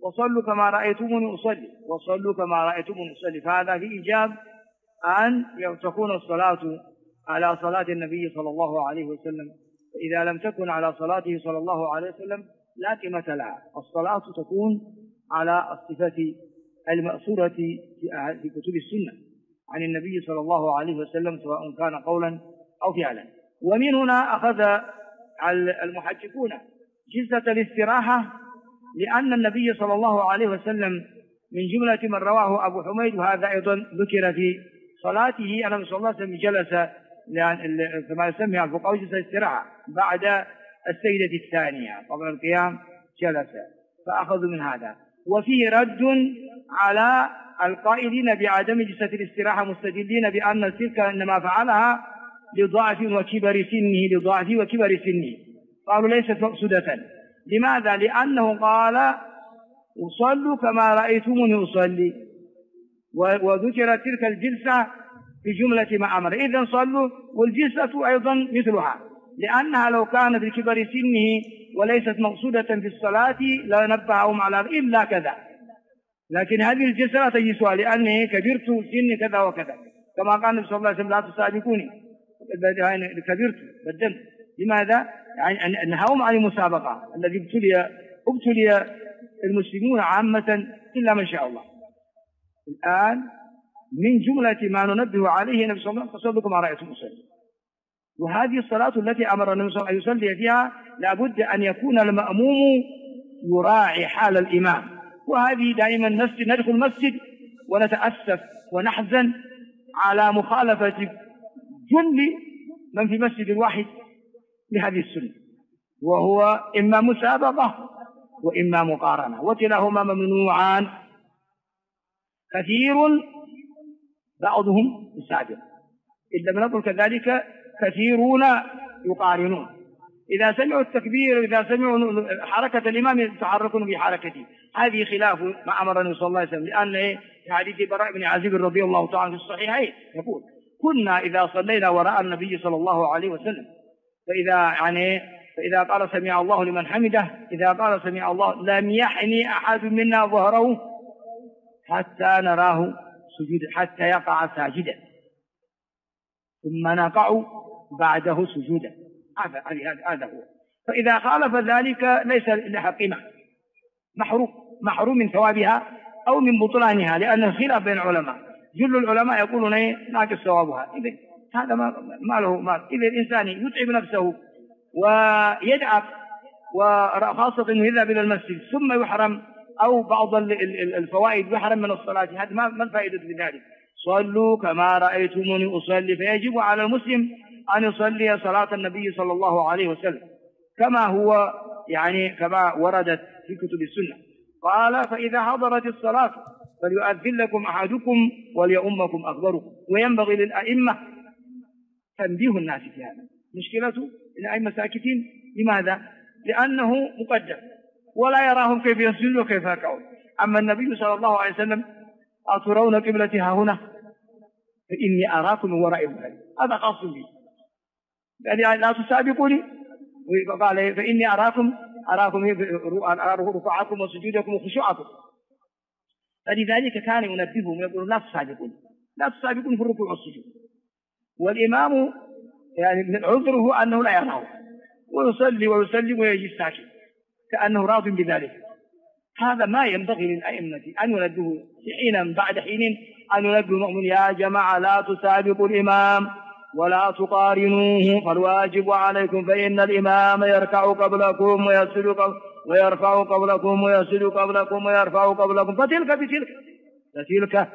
وصلوا كما رأيتموني أصلي وصلوا كما رأيتموني أصلي. فهذا في إيجاب أن تكون الصلاة على صلاة النبي صلى الله عليه وسلم. فإذا لم تكن على صلاته صلى الله عليه وسلم لا قيمة لها. الصلاة تكون على الصفة المأثورة في كتب السنة عن النبي صلى الله عليه وسلم سواء كان قولا أو فعلا. ومن هنا أخذ المحققون جلسة الاستراحة، لأن النبي صلى الله عليه وسلم من جملة من رواه أبو حميد، وهذا أيضا ذكر في صلاته، أن صلى الله عليه وسلم جلس كما يسمى الفقهاء جلسة الاستراحة بعد السجدة الثانية قبل القيام جلس، فأخذوا من هذا. وفيه رد على القائلين بعدم جلسة الاستراحة مستدلين بأن تلك إنما فعلها لضعف وكبر سنه، قالوا ليست مقصودة. لماذا؟ لأنه قال أصلوا كما رأيتموني أصلي، وذكرت تلك الجلسة في جملة ما أمر. إذن صلوا، والجلسة أيضا مثلها، لأنها لو كانت لكبر سنه وليست مقصودة في الصلاة لنبههم على إلا كذا، لكن هذه الجلسة لا تجلسها لأنه كبرت سني كذا وكذا، كما قال النبي صلى الله عليه وسلم لا تسابقوني كبرت بدلت. لماذا؟ يعني نهاهم عن المسابقة الذي ابتلي المسلمون عامة إلا من شاء الله. الآن من جملة ما ننبه عليه النبي صلى الله عليه وسلم تصلوا كما رأيتم أصلي. وهذه الصلاة التي أمر النبي صلى الله عليه وسلم أن يصلي فيها لابد أن يكون المأموم يراعي حال الإمام. وهذه دائما ندخل المسجد ونتأسف ونحزن على مخالفة جل من في مسجد واحد لهذه السنة، وهو إما مسابقة وإما مقارنة، وكلاهما ممنوعان. كثير بعضهم يسابق، إن لم نقل كذلك كثيرون يقارنون. إذا سمعوا التكبير، إذا سمعوا حركة الإمام يتحركون بحركته. هذه خلاف ما أمر النبي صلى الله عليه وسلم، لأن في حديث براء بن عازب رضي الله تعالى في الصحيحين يقول كنا إذا صلينا وراء النبي صلى الله عليه وسلم فإذا قال سمع الله لمن حمده، إذا قال سمع الله لم يحني أحد منا ظهره حتى نراه سجودا، حتى يقع ساجدا ثم نقع بعده سجودا. هذا هو. فإذا خالف ذلك ليس لها قيمة، محروم من ثوابها أو من بطلانها، لأن خلاف بين العلماء. جل العلماء يقولون ناقص ثوابها. إذن هذا ما له مال. إذا الإنسان يتعب نفسه ويدعب، وخاصة أنه يذهب إلى المسجد ثم يحرم، أو بعض الفوائد يحرم من الصلاة، هذا ما الفائدة في ذلك؟ صلوا كما رأيتموني أصلي. فيجب على المسلم أن يصلي صلاة النبي صلى الله عليه وسلم كما هو كما وردت في كتب السنة. قال فإذا حضرت الصلاة فليؤذن لكم أحدكم وليؤمكم أكبركم. وينبغي للأئمة تنبيه الناس في هذا. مشكلته الأئمة ساكتين. لماذا؟ لأنه مقدم ولا يراهم كيف يسجدون وكيف يركعون. أما النبي صلى الله عليه وسلم أترون قبلتها هنا فإني أراكم من وراء ظهري، هذا خاص به، يعني لا تسابقوني. وقال فإني أراكم ركوعكم وسجودكم وخشوعكم. فلذلك كان ينبههم ويقول لا تسابقون في الركوع والسجود. والإمام عذره أنه لا يراه ويصلي ويسلم ويجي ساكت كأنه راض بذلك. هذا ما ينبغي للأئمة أن ينبهوا حينا بعد حين، أن ينبهوا المؤمن يا جماعة لا تسابقوا الإمام ولا تقارنوه، فالواجب عليكم فإن الإمام يركع قبلكم ويسجد ويرفع قبلكم ويسجد قبلكم ويرفع قبلكم، فتلك بتلك.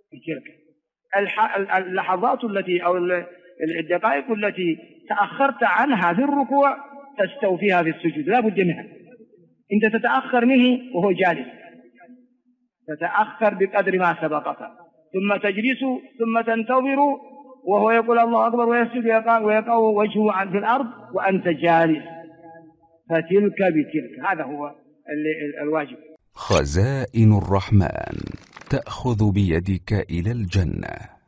اللحظات التي أو الدقائق التي تأخرت عنها في الركوع تستوفيها في السجود، لا بد منها. أنت تتأخر منه وهو جالس، تتأخر بقدر ما سبقك، ثم تجلس ثم تنتظر وهو يقول الله أكبر ويسجد ويقع وجهه في الأرض وأنت جالس، فتلك بتلك. هذا هو الواجب. خزائن الرحمن تأخذ بيدك إلى الجنة.